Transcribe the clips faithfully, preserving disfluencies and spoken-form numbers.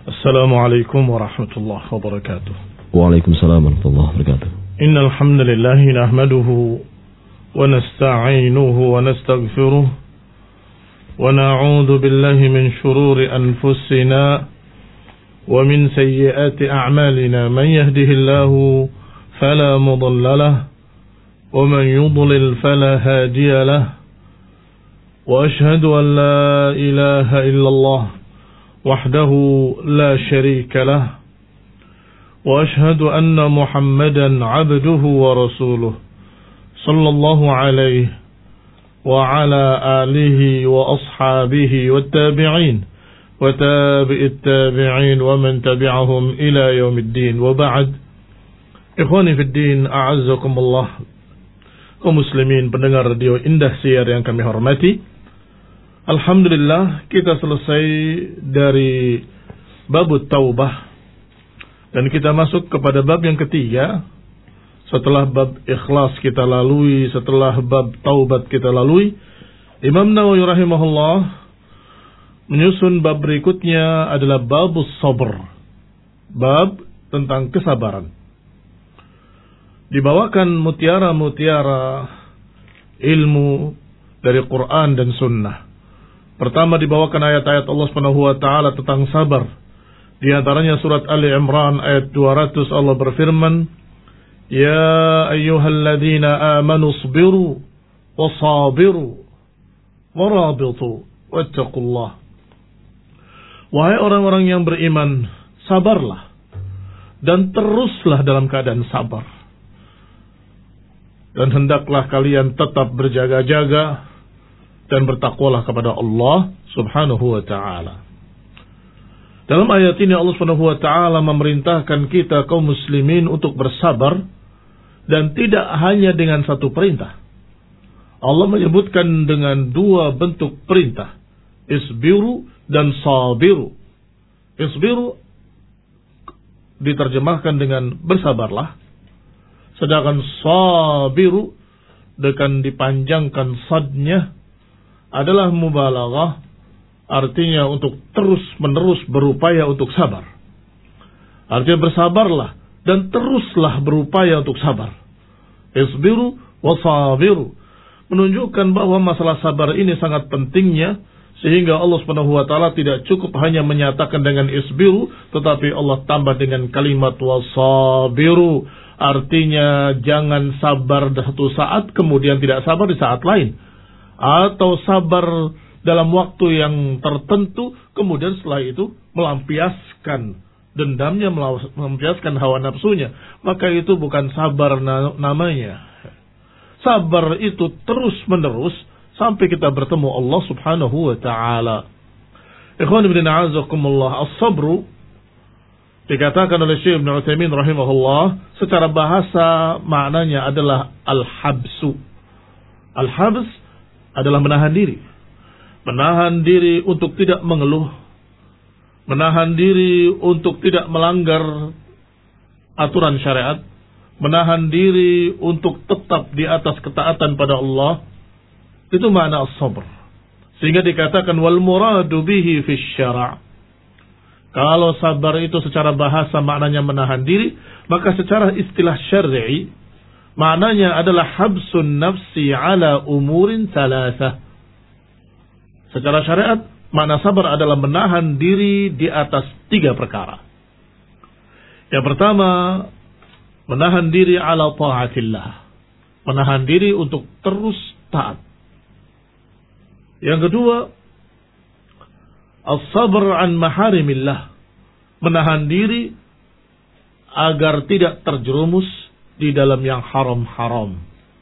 السلام عليكم ورحمة الله وبركاته. وعليكم السلام ورحمة الله وبركاته. إن الحمد لله نحمده ونستعينه ونستغفره ونعوذ بالله من شرور أنفسنا ومن سيئات أعمالنا. من يهده الله فلا مضل له ومن يضلل فلا هادي له وأشهد أن لا إله إلا الله وحده لا شريك له وأشهد أن محمدا عبده ورسوله صلى الله عليه وعلى آله وأصحابه والتابعين وتابع التابعين ومن تبعهم إلى يوم الدين. وبعد, ikhwani fi din, a'azzakumullah, kaum muslimin pendengar radio Indah Siar yang kami hormati. Alhamdulillah, kita selesai dari bab taubah dan kita masuk kepada bab yang ketiga. Setelah bab ikhlas kita lalui, setelah bab taubat kita lalui, Imam Nawawi rahimahullah menyusun bab berikutnya adalah babus sabr, bab tentang kesabaran. Dibawakan mutiara-mutiara ilmu dari Quran dan Sunnah. Pertama dibawakan ayat-ayat Allah Subhanahu wa taala tentang sabar. Di antaranya surat Ali Imran ayat dua ratus, Allah berfirman, "Ya ayyuhalladzina amanu sabiru wasabiru warabitu wattaqullah." Wahai orang-orang yang beriman, sabarlah dan teruslah dalam keadaan sabar. Dan hendaklah kalian tetap berjaga-jaga dan bertakwalah kepada Allah Subhanahu wa ta'ala. Dalam ayat ini Allah Subhanahu wa ta'ala memerintahkan kita kaum muslimin untuk bersabar, dan tidak hanya dengan satu perintah. Allah menyebutkan dengan dua bentuk perintah, isbiru dan sabiru. Isbiru diterjemahkan dengan bersabarlah, sedangkan sabiru dengan dipanjangkan sadnya adalah mubalaghah, artinya untuk terus menerus berupaya untuk sabar. Artinya bersabarlah dan teruslah berupaya untuk sabar. Isbiru wasabiru menunjukkan bahwa masalah sabar ini sangat pentingnya, sehingga Allah Subhanahu wa taala tidak cukup hanya menyatakan dengan isbiru, tetapi Allah tambah dengan kalimat wasabiru. Artinya jangan sabar di satu saat kemudian tidak sabar di saat lain, atau sabar dalam waktu yang tertentu kemudian setelah itu melampiaskan dendamnya, melampiaskan hawa nafsunya. Maka itu bukan sabar namanya. Sabar itu terus menerus sampai kita bertemu Allah Subhanahu wa ta'ala. Ikhwan ibn a'azakumullah, as-sabru dikatakan oleh Syekh Ibn Utsaimin rahimahullah, secara bahasa maknanya adalah al-habsu. Al-habs adalah menahan diri. Menahan diri untuk tidak mengeluh. Menahan diri untuk tidak melanggar aturan syariat. Menahan diri untuk tetap di atas ketaatan pada Allah. Itu makna as-sabr. Sehingga dikatakan wal muradu bihi fi syara'. Kalau sabar itu secara bahasa maknanya menahan diri, maka secara istilah syar'i maknanya adalah habsun nafsi ala umurin salasah. Secara syariat, makna sabar adalah menahan diri di atas tiga perkara. Yang pertama, menahan diri ala ta'atillah. Menahan diri untuk terus taat. Yang kedua, as-sabr an maharimillah. Menahan diri agar tidak terjerumus di dalam yang haram-haram.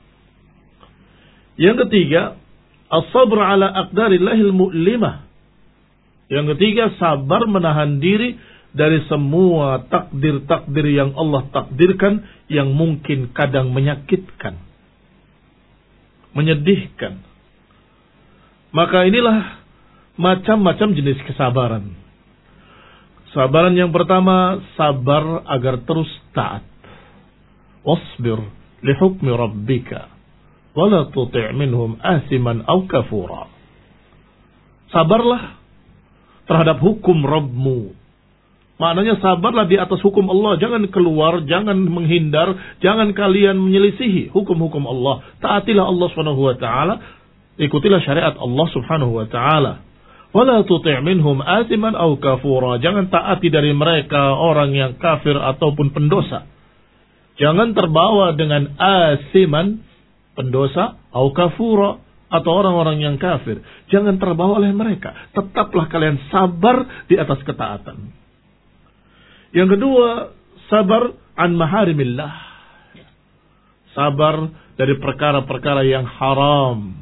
Yang ketiga, as-sabr ala aqdarillahil mu'limah. Yang ketiga, sabar menahan diri dari semua takdir-takdir yang Allah takdirkan yang mungkin kadang menyakitkan, menyedihkan. Maka inilah macam-macam jenis kesabaran. Sabaran yang pertama, sabar agar terus taat. Wasbir li hukmi rabbika wa la tuti' minhum asiman aw kafura. Sabarlah terhadap hukum Rabbmu Maknanya sabarlah di atas hukum Allah. Jangan keluar, jangan menghindar, jangan kalian menyelisihi hukum-hukum Allah. Taatilah Allah subhanahu wa ta'ala. Ikutilah syariat Allah subhanahu wa ta'ala. Wala tuti' minhum athiman aw kafura. Jangan taati dari mereka orang yang kafir ataupun pendosa. Jangan terbawa dengan asiman, pendosa, aw kafura, atau orang-orang yang kafir. Jangan terbawa oleh mereka. Tetaplah kalian sabar di atas ketaatan. Yang kedua, sabar an maharimillah. Sabar dari perkara-perkara yang haram.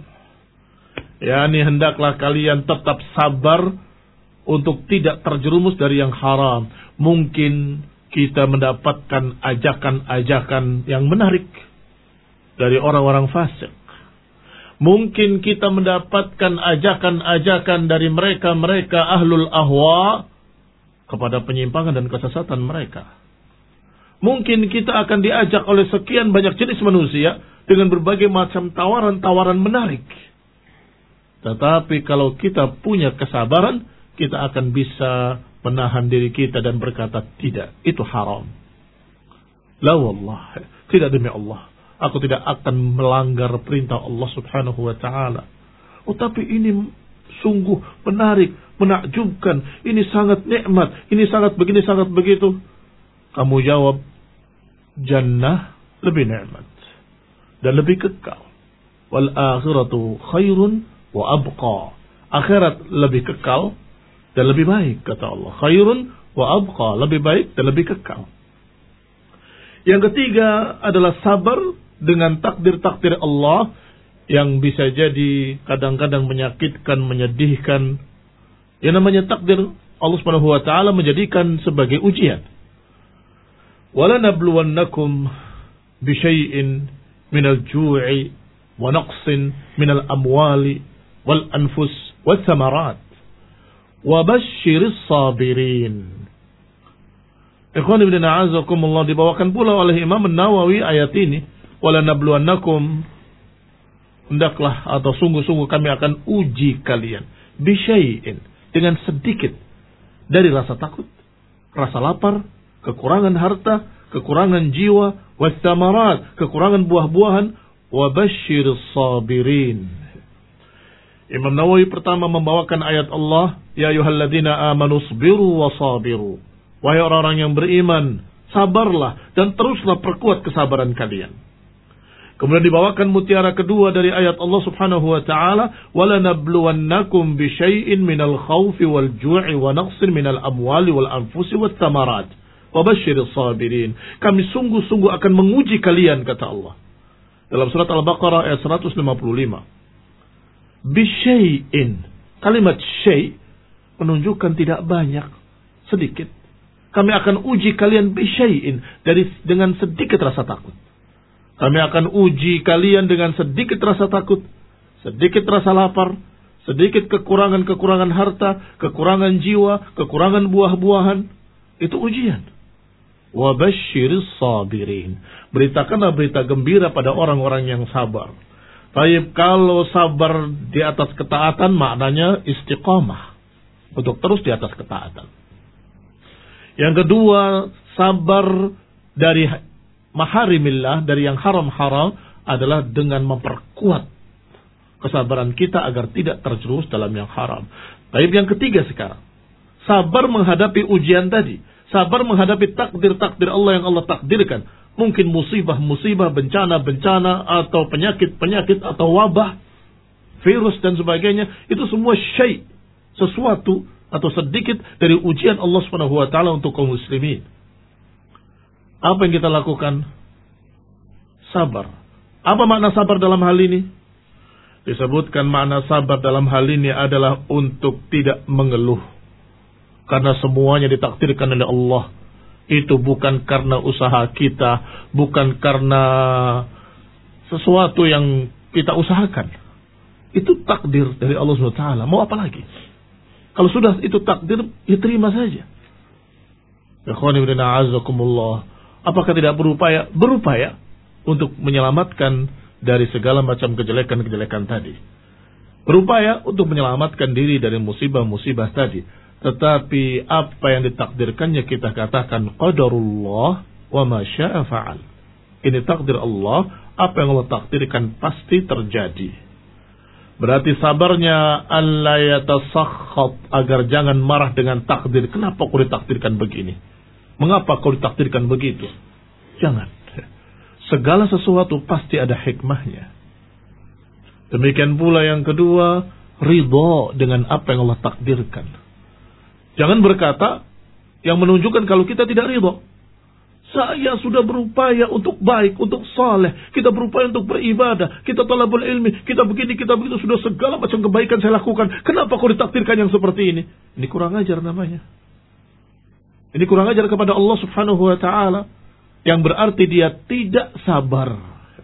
Yani hendaklah kalian tetap sabar untuk tidak terjerumus dari yang haram. Mungkin kita mendapatkan ajakan-ajakan yang menarik dari orang-orang fasik. Mungkin kita mendapatkan ajakan-ajakan dari mereka-mereka ahlul ahwa kepada penyimpangan dan kesesatan mereka. Mungkin kita akan diajak oleh sekian banyak jenis manusia dengan berbagai macam tawaran-tawaran menarik. Tetapi kalau kita punya kesabaran, kita akan bisa menahan diri kita dan berkata, tidak, itu haram. La wallah, tidak demi Allah. Aku tidak akan melanggar perintah Allah subhanahu wa ta'ala. Oh tapi ini sungguh menarik, menakjubkan. Ini sangat nikmat, ini sangat begini, sangat begitu. Kamu jawab, jannah lebih nikmat dan lebih kekal. Wal akhiratu khairun wa abqa. Akhirat lebih kekal dan lebih baik, kata Allah. Khairun wa abqa, lebih baik dan lebih kekal. Yang ketiga adalah sabar dengan takdir-takdir Allah yang bisa jadi kadang-kadang menyakitkan, menyedihkan. Yang namanya takdir Allah Subhanahu wa taala menjadikan sebagai ujian. Wala nabluwannakum bisyai'in minal ju'i wa naqsin minal amwali wal anfus was samarat wa basyiris sabirin. Ikhwan ibn a'azakumullah, dibawakan pula oleh Imam An-Nawawi ayat ini, wala nabluwannakum, hendaklah atau sungguh-sungguh kami akan uji kalian bisyai'in, dengan sedikit dari rasa takut, rasa lapar, kekurangan harta, kekurangan jiwa, wassamarat, kekurangan buah-buahan, wa basyiris sabirin. Imam Nawawi pertama membawakan ayat Allah, ya ayyuhalladzina amanu sabiru wa sabiru. Wahai orang-orang yang beriman, sabarlah dan teruslah perkuat kesabaran kalian. Kemudian dibawakan mutiara kedua dari ayat Allah Subhanahu wa taala, wala nabluwannakum bisyai'in minal khaufi wal ju'i wa naqsin minal amwali wal anfusi wat thamarat wa basyiris sabirin. Kami sungguh-sungguh akan menguji kalian, kata Allah. Dalam surat Al-Baqarah ayat seratus lima puluh lima. Bisyai'in. Kalimat syai' menunjukkan tidak banyak, sedikit. Kami akan uji kalian bisyai'in, dari dengan sedikit rasa takut. Kami akan uji kalian dengan sedikit rasa takut, sedikit rasa lapar, sedikit kekurangan-kekurangan harta, kekurangan jiwa, kekurangan buah-buahan. Itu ujian. Wa basyiris sabirin. Beritakanlah berita gembira pada orang-orang yang sabar. Baik, kalau sabar di atas ketaatan maknanya istiqamah, untuk terus di atas ketaatan. Yang kedua, sabar dari maharimillah, dari yang haram-haram, adalah dengan memperkuat kesabaran kita agar tidak terjerumus dalam yang haram. Baik, yang ketiga sekarang, sabar menghadapi ujian tadi, sabar menghadapi takdir-takdir Allah yang Allah takdirkan. Mungkin musibah-musibah, bencana-bencana, atau penyakit-penyakit, atau wabah, virus dan sebagainya. Itu semua syai', sesuatu atau sedikit dari ujian Allah Subhanahu wa taala untuk kaum muslimin. Apa yang kita lakukan? Sabar. Apa makna sabar dalam hal ini? Disebutkan makna sabar dalam hal ini adalah untuk tidak mengeluh. Karena semuanya ditakdirkan oleh Allah. Itu bukan karena usaha kita, bukan karena sesuatu yang kita usahakan. Itu takdir dari Allah Subhanahu wa taala. Mau apa lagi? Kalau sudah itu takdir, ya terima saja. Ikhwani wa a'azakumullah. Apakah tidak berupaya? Berupaya untuk menyelamatkan dari segala macam kejelekan-kejelekan tadi. Berupaya untuk menyelamatkan diri dari musibah-musibah tadi. Tetapi apa yang ditakdirkannya kita katakan qadarullah wa ma syaa fa'al. Ini takdir Allah, apa yang Allah takdirkan pasti terjadi. Berarti sabarnya alla yatasakhat, agar jangan marah dengan takdir. Kenapa kau ditakdirkan begini? Mengapa kau ditakdirkan begitu? Jangan. Segala sesuatu pasti ada hikmahnya. Demikian pula yang kedua, ridha dengan apa yang Allah takdirkan. Jangan berkata yang menunjukkan kalau kita tidak ridha. Saya sudah berupaya untuk baik, untuk saleh. Kita berupaya untuk beribadah. Kita talabul ilmi. Kita begini, kita begitu. Sudah segala macam kebaikan saya lakukan. Kenapa kau ditakdirkan yang seperti ini? Ini kurang ajar namanya. Ini kurang ajar kepada Allah subhanahu wa ta'ala. Yang berarti dia tidak sabar.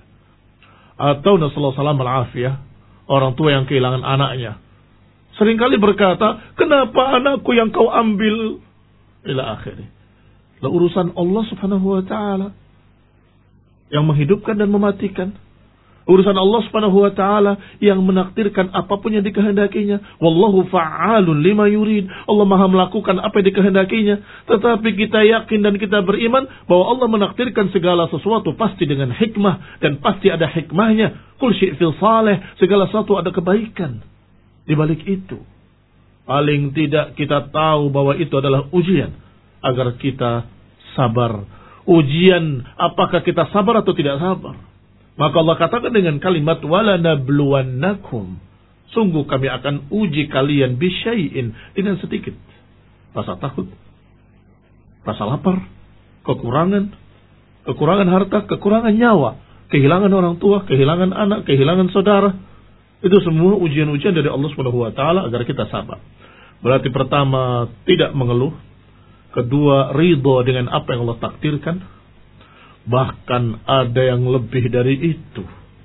Atau nasallahu salam al-afiyah. Orang tua yang kehilangan anaknya. Seringkali berkata, kenapa anakku yang kau ambil? Ila akhirnya. Lah urusan Allah subhanahu wa ta'ala yang menghidupkan dan mematikan. Urusan Allah subhanahu wa ta'ala yang menakdirkan apapun yang dikehendakinya. Wallahu fa'alun lima yurid. Allah maha melakukan apa yang dikehendakinya. Tetapi kita yakin dan kita beriman bahwa Allah menakdirkan segala sesuatu pasti dengan hikmah. Dan pasti ada hikmahnya. Kul syi'fil saleh. Segala sesuatu ada kebaikan di balik itu. Paling tidak kita tahu bahwa itu adalah ujian agar kita sabar. Ujian apakah kita sabar atau tidak sabar. Maka Allah katakan dengan kalimat wala nabluwannakum. Sungguh kami akan uji kalian bisyai'in, dengan sedikit. Rasa takut, rasa lapar, kekurangan, kekurangan harta, kekurangan nyawa, kehilangan orang tua, kehilangan anak, kehilangan saudara. Itu semua ujian-ujian dari Allah Subhanahu wa taala agar kita sabar. Berarti pertama, tidak mengeluh. Kedua, ridha dengan apa yang Allah takdirkan. Bahkan ada yang lebih dari itu.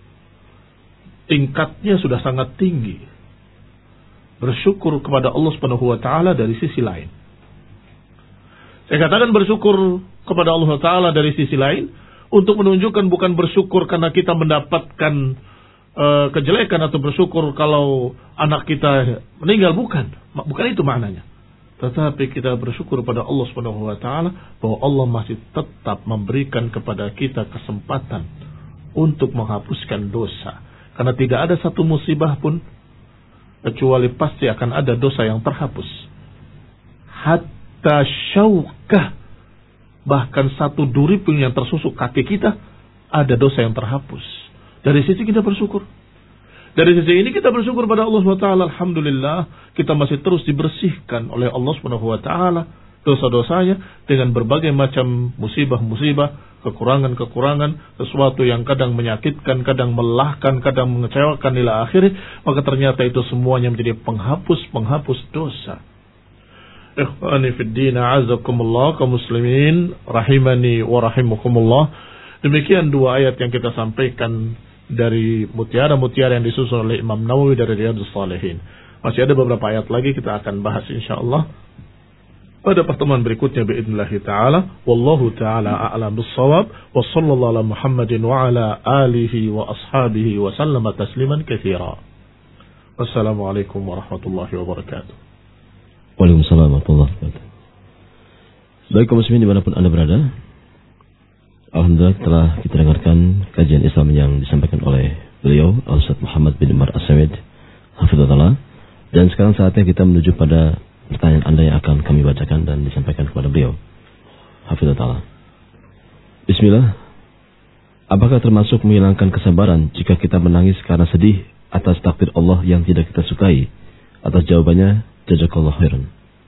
Tingkatnya sudah sangat tinggi. Bersyukur kepada Allah Subhanahu wa taala dari sisi lain. Saya katakan bersyukur kepada Allah taala dari sisi lain untuk menunjukkan bukan bersyukur karena kita mendapatkan uh, kejelekan atau bersyukur kalau anak kita meninggal, bukan. Bukan itu maknanya. Tetapi kita bersyukur pada Allah Subhanahu wa taala bahwa Allah masih tetap memberikan kepada kita kesempatan untuk menghapuskan dosa. Karena tidak ada satu musibah pun kecuali pasti akan ada dosa yang terhapus. Hatta syaukah, bahkan satu duri pun yang tersusuk kaki kita ada dosa yang terhapus. Dari sisi kita bersyukur. Dari sisi ini kita bersyukur pada Allah subhanahu wa taala. Alhamdulillah kita masih terus dibersihkan oleh Allah subhanahu wa taala dosa-dosanya dengan berbagai macam musibah-musibah, kekurangan-kekurangan, sesuatu yang kadang menyakitkan, kadang melelahkan, kadang mengecewakan ila akhirnya. Maka ternyata itu semuanya menjadi penghapus-penghapus dosa. Ikhwani fid din, a'azzakumullah, kaum muslimin rahimani wa rahimakumullah. Demikian dua ayat yang kita sampaikan dari mutiara-mutiara yang disusun oleh Imam Nawawi dari Riyadhus Shalihin. Masih ada beberapa ayat lagi kita akan bahas insyaallah pada pertemuan berikutnya biidznillah taala. Wallahu taala a'lam bis-shawab wa sallallahu ala Muhammadin wa ala alihi wa ashabihi wa sallama tasliman katsira. Wassalamualaikum warahmatullahi wabarakatuh. Waalaikumsalam warahmatullahi wabarakatuh. Baik kaum muslimin dimanapun Anda berada, alhamdulillah telah kita dengarkan kajian Islam yang disampaikan oleh beliau Al-Ustaz Muhammad bin Umar As-Samid hafizahullah. Dan sekarang saatnya kita menuju pada pertanyaan Anda yang akan kami bacakan dan disampaikan kepada beliau hafizahullah. Bismillah. Apakah termasuk menghilangkan kesabaran jika kita menangis karena sedih atas takdir Allah yang tidak kita sukai? Atas jawabannya, jazakallahu khairan.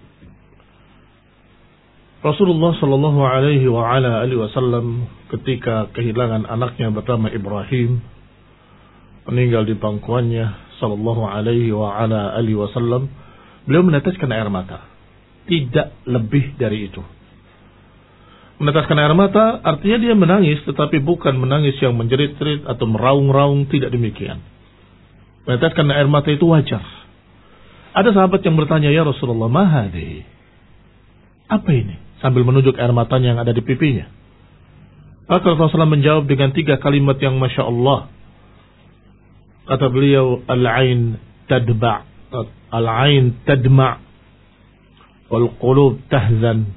Rasulullah sallallahu alaihi wa ala alihi wasallam ketika kehilangan anaknya bernama Ibrahim meninggal di pangkuannya sallallahu alaihi wa ala alihi wasallam, beliau meneteskan air mata. Tidak lebih dari itu. Meneteskan air mata artinya dia menangis, tetapi bukan menangis yang menjerit-jerit atau meraung-raung, tidak demikian. Meneteskan air mata itu wajar. Ada sahabat yang bertanya, "Ya Rasulullah, ma hadhi?" Apa ini? Sambil menunjuk air matanya yang ada di pipinya. Maka Rasulullah shallallahu alaihi wasallam menjawab dengan tiga kalimat yang Masya Allah. Kata beliau, Al-ain tadba' Al-ain tadma' wal qulub tahzan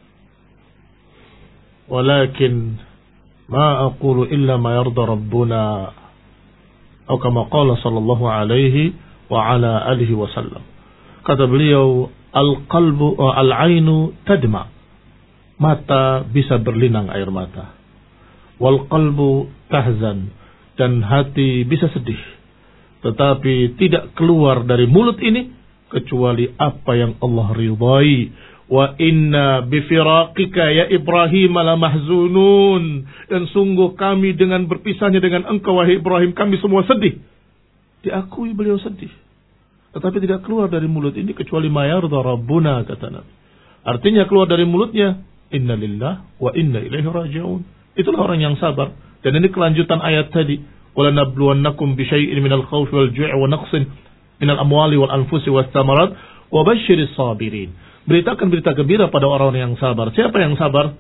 walakin ma aqulu illa ma yarda rabbuna atau kama qala sallallahu alaihi wa ala alihi wasallam. Kata beliau, al-qalbu al-ainu tadma, mata bisa berlinang air mata, wal qalbu tahzan, dan hati bisa sedih, tetapi tidak keluar dari mulut ini kecuali apa yang Allah ridhai. Wa inna bifiraqika ya Ibrahim la mahzunun, dan sungguh kami dengan berpisahnya dengan engkau wahai Ibrahim, kami semua sedih. Diakui beliau sedih, tetapi tidak keluar dari mulut ini kecuali ma yarda rabbuna, kata Nabi. Artinya keluar dari mulutnya inna lillah wa inna ilaihi raji'un. Itulah orang yang sabar. Dan ini kelanjutan ayat tadi, wala nabluwannakum bi syai'in minal khawfi wal ju'i wa naqsin minal amwali wal anfusi was thamarat wa basyiris sabirin. Beritakan berita gembira pada orang-orang yang sabar. Siapa yang sabar?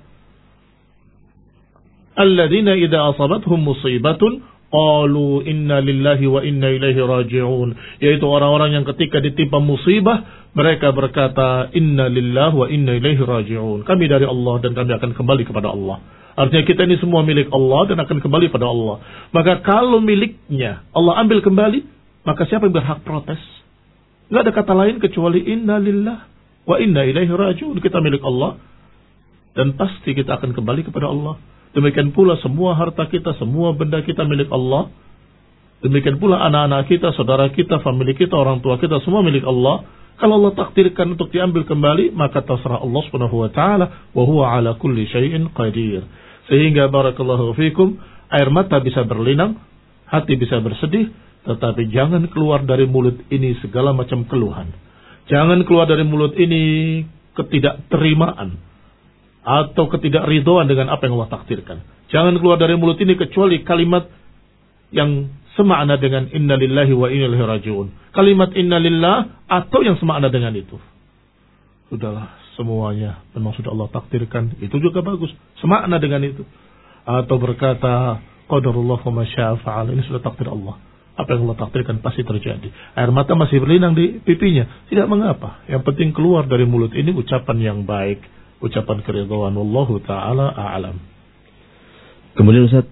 Alladzina idza asabathum musibatun qalu inna lillahi wa inna ilaihi raji'un. Yaitu orang-orang yang ketika ditimpa musibah mereka berkata inna lillahi wa inna ilaihi raji'un. Kami dari Allah dan kami akan kembali kepada Allah. Artinya kita ini semua milik Allah dan akan kembali pada Allah. Maka kalau miliknya Allah ambil kembali, maka siapa yang berhak protes? Enggak ada kata lain kecuali inna lillahi wa inna ilaihi raji'un. Kita milik Allah dan pasti kita akan kembali kepada Allah. Demikian pula semua harta kita, semua benda kita milik Allah. Demikian pula anak-anak kita, saudara kita, famili kita, orang tua kita, semua milik Allah. Kalau Allah takdirkan untuk diambil kembali, maka terserah Allah Subhanahu wa taala, wa huwa ala kulli syai'in qadir. Sehingga barakallahu fikum, air mata bisa berlinang, hati bisa bersedih, tetapi jangan keluar dari mulut ini segala macam keluhan. Jangan keluar dari mulut ini ketidakterimaan atau ketidakridhoan dengan apa yang Allah takdirkan. Jangan keluar dari mulut ini kecuali kalimat yang semakna dengan inna lillahi wa inna ilaihi raji'un. Kalimat inna lillah atau yang semakna dengan itu. Sudahlah, semuanya memang sudah Allah takdirkan. Itu juga bagus, semakna dengan itu. Atau berkata qadarullah wa ma syaa fa'al. Ini sudah takdir Allah. Apa yang Allah takdirkan pasti terjadi. Air mata masih berlinang di pipinya, tidak mengapa. Yang penting keluar dari mulut ini ucapan yang baik, ucapan keridhaan. Wallahu taala a'lam. Kemudian Ustaz,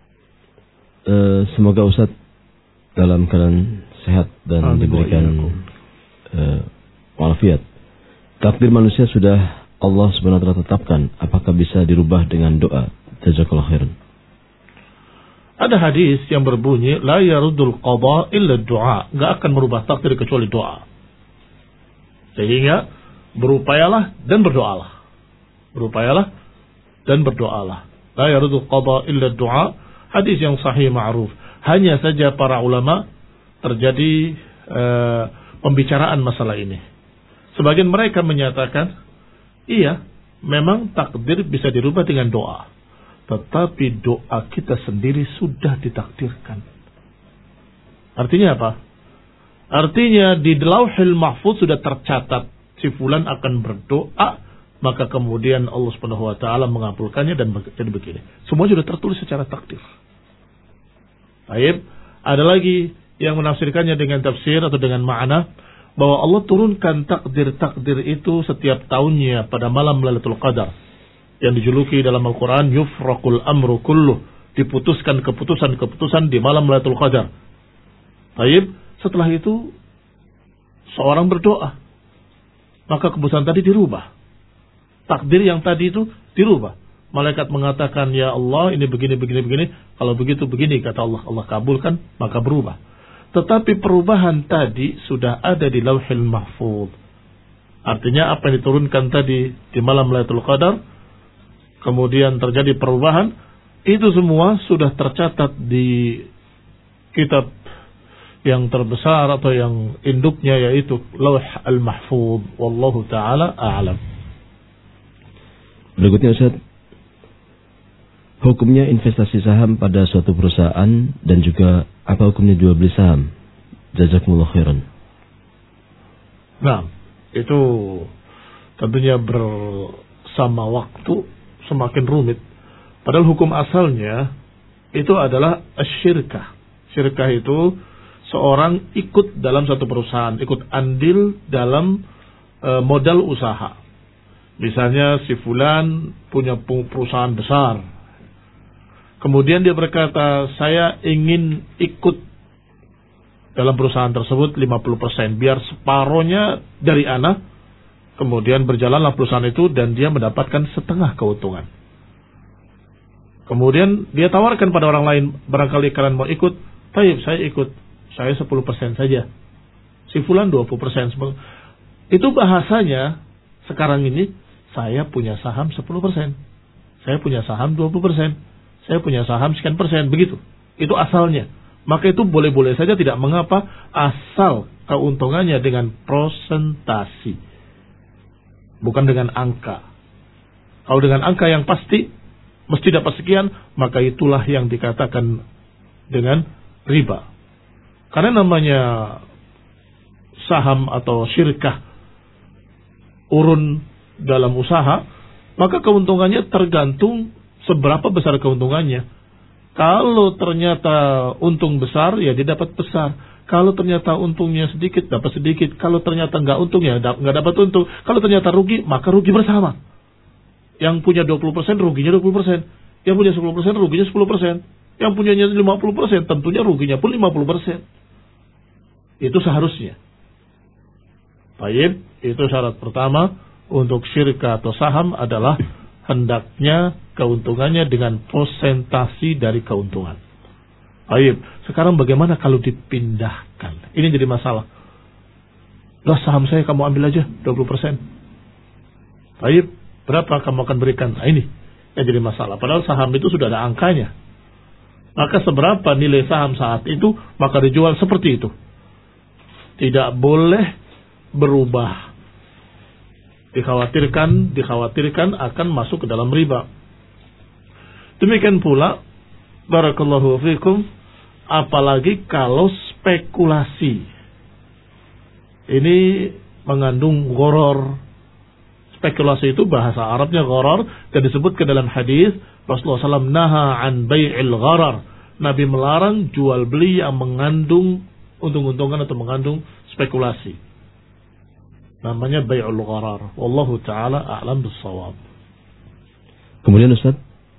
uh, semoga Ustaz dalam keadaan sehat dan Amin diberikan uh, walafiat. Takdir manusia sudah Allah Subhanahu wa taala tetapkan. Apakah bisa dirubah dengan doa? Jazakallahu khairan. Ada hadis yang berbunyi la yarudul qada illa du'a, enggak akan merubah takdir kecuali doa. Sehingga berupayalah dan berdoalah. Berupayalah dan berdoalah. La yarudul qada illa du'a, hadis yang sahih ma'ruf. Hanya saja para ulama terjadi uh, pembicaraan masalah ini. Sebagian mereka menyatakan, iya, memang takdir bisa dirubah dengan doa. Tetapi doa kita sendiri sudah ditakdirkan. Artinya apa? Artinya di Lauhul Mahfuz sudah tercatat si fulan akan berdoa, maka kemudian Allah Subhanahu wa taala mengabulkannya dan jadi begini. Semua sudah tertulis secara takdir. Baik, ada lagi yang menafsirkannya dengan tafsir atau dengan makna bahwa Allah turunkan takdir-takdir itu setiap tahunnya pada malam Lailatul Qadar. Yang dijuluki dalam Al-Quran yufraqul amru kulluh, diputuskan keputusan-keputusan di malam Lailatul Qadar. Baik, setelah itu seorang berdoa, maka keputusan tadi dirubah. Takdir yang tadi itu dirubah. Malaikat mengatakan, ya Allah ini begini, begini, begini. Kalau begitu begini, kata Allah. Allah kabulkan, maka berubah. Tetapi perubahan tadi sudah ada di Lauhul Mahfuz. Artinya apa yang diturunkan tadi di malam Lailatul Qadar, kemudian terjadi perubahan, itu semua sudah tercatat di kitab yang terbesar atau yang induknya, yaitu Lauh al-Mahfuz. Wallahu ta'ala a'lam. Berikutnya Ustaz, hukumnya investasi saham pada suatu perusahaan dan juga apa hukumnya jual beli saham? Jazakumullah khairan. Nah, itu tentunya bersama waktu semakin rumit. Padahal hukum asalnya itu adalah asyirkah. Syirkah itu seorang ikut dalam satu perusahaan, ikut andil dalam e, modal usaha. Misalnya si fulan punya perusahaan besar. Kemudian dia berkata, saya ingin ikut dalam perusahaan tersebut lima puluh persen. Biar separohnya dari ana. Kemudian berjalanlah perusahaan itu dan dia mendapatkan setengah keuntungan. Kemudian dia tawarkan pada orang lain, barangkali kalian mau ikut. Baik, saya ikut. Saya sepuluh persen saja. Si fulan dua puluh persen. Itu bahasanya sekarang ini, saya punya saham sepuluh persen. Saya punya saham dua puluh persen. Saya punya saham sekian persen. Begitu. Itu asalnya. Maka itu boleh-boleh saja, tidak mengapa, asal keuntungannya dengan prosentasi. Bukan dengan angka. Kalau dengan angka yang pasti, mesti dapat sekian, maka itulah yang dikatakan dengan riba. Karena namanya saham atau syirkah urun dalam usaha, maka keuntungannya tergantung seberapa besar keuntungannya. Kalau ternyata untung besar, ya dia dapat besar. Kalau ternyata untungnya sedikit, dapat sedikit. Kalau ternyata nggak untung, ya nggak dapat untung. Kalau ternyata rugi, maka rugi bersama. Yang punya dua puluh persen, ruginya dua puluh persen. Yang punya sepuluh persen, ruginya sepuluh persen. Yang punyanya lima puluh persen, tentunya ruginya pun lima puluh persen. Itu seharusnya. Baik, itu syarat pertama untuk syirkah atau saham adalah hendaknya keuntungannya dengan persentasi dari keuntungan. Baik, sekarang bagaimana kalau dipindahkan? Ini jadi masalah. Lah saham saya kamu ambil aja dua puluh persen. Baik, berapa kamu akan berikan? Nah, ini yang jadi masalah. Padahal saham itu sudah ada angkanya. Maka seberapa nilai saham saat itu, maka dijual seperti itu. Tidak boleh berubah. Dikhawatirkan, dikhawatirkan akan masuk ke dalam riba. Demikian pula, barakallahu fikum, apalagi kalau spekulasi. Ini mengandung gharar. Spekulasi itu bahasa Arabnya gharar, dan disebut ke dalam hadis Rasulullah shallallahu alaihi wasallam naha an bai'il gharar. Nabi melarang jual beli yang mengandung untung-untungan atau mengandung spekulasi. Namanya bai'ul gharar. Wallahu ta'ala a'lam bis-shawab. Kemudian Ustaz,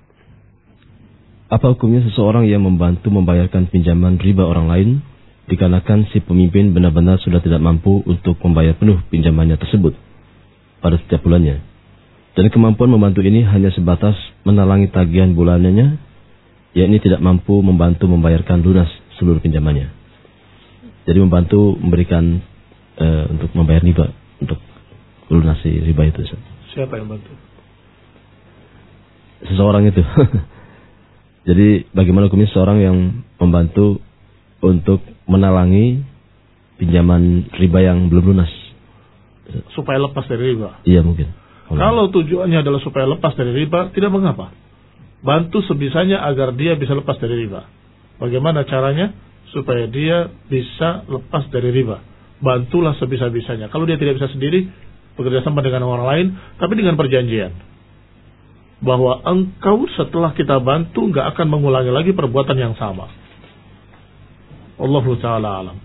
apa hukumnya seseorang yang membantu membayarkan pinjaman riba orang lain dikarenakan si pemimpin benar-benar sudah tidak mampu untuk membayar penuh pinjamannya tersebut pada setiap bulannya, dan kemampuan membantu ini hanya sebatas menalangi tagihan bulanannya, yakni tidak mampu membantu membayarkan lunas seluruh pinjamannya. Jadi membantu memberikan uh, untuk membayar riba, untuk melunasi riba itu. Siapa yang bantu? Seseorang itu. Jadi bagaimana hukumnya seorang yang membantu untuk menalangi pinjaman riba yang belum lunas? Supaya lepas dari riba. Iya mungkin. Kalau tujuannya adalah supaya lepas dari riba, tidak mengapa. Bantu sebisanya agar dia bisa lepas dari riba. Bagaimana caranya? Supaya dia bisa lepas dari riba. Bantulah sebisa-bisanya. Kalau dia tidak bisa sendiri, bekerja sama dengan orang lain, tapi dengan perjanjian. Bahwa engkau setelah kita bantu, nggak akan mengulangi lagi perbuatan yang sama. Allahu ta'ala alam.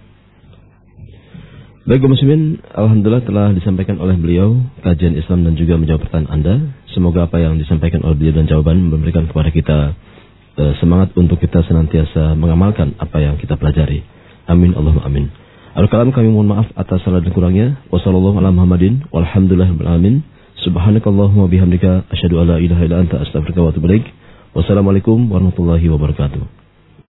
Baik muslimin, alhamdulillah telah disampaikan oleh beliau kajian Islam dan juga menjawab pertanyaan Anda. Semoga apa yang disampaikan oleh beliau dan jawaban memberikan kepada kita eh, semangat untuk kita senantiasa mengamalkan apa yang kita pelajari. Amin Allahumma amin. Al-kalam kami mohon maaf atas salah dan kurangnya. Wassallallahu ala Muhammadin walhamdulillahirabbil alamin. Subhanakallahumma bihamdika asyhadu alla ilaha illa anta astaghfiruka wa atubu ilaik. Wassalamualaikum warahmatullahi wabarakatuh.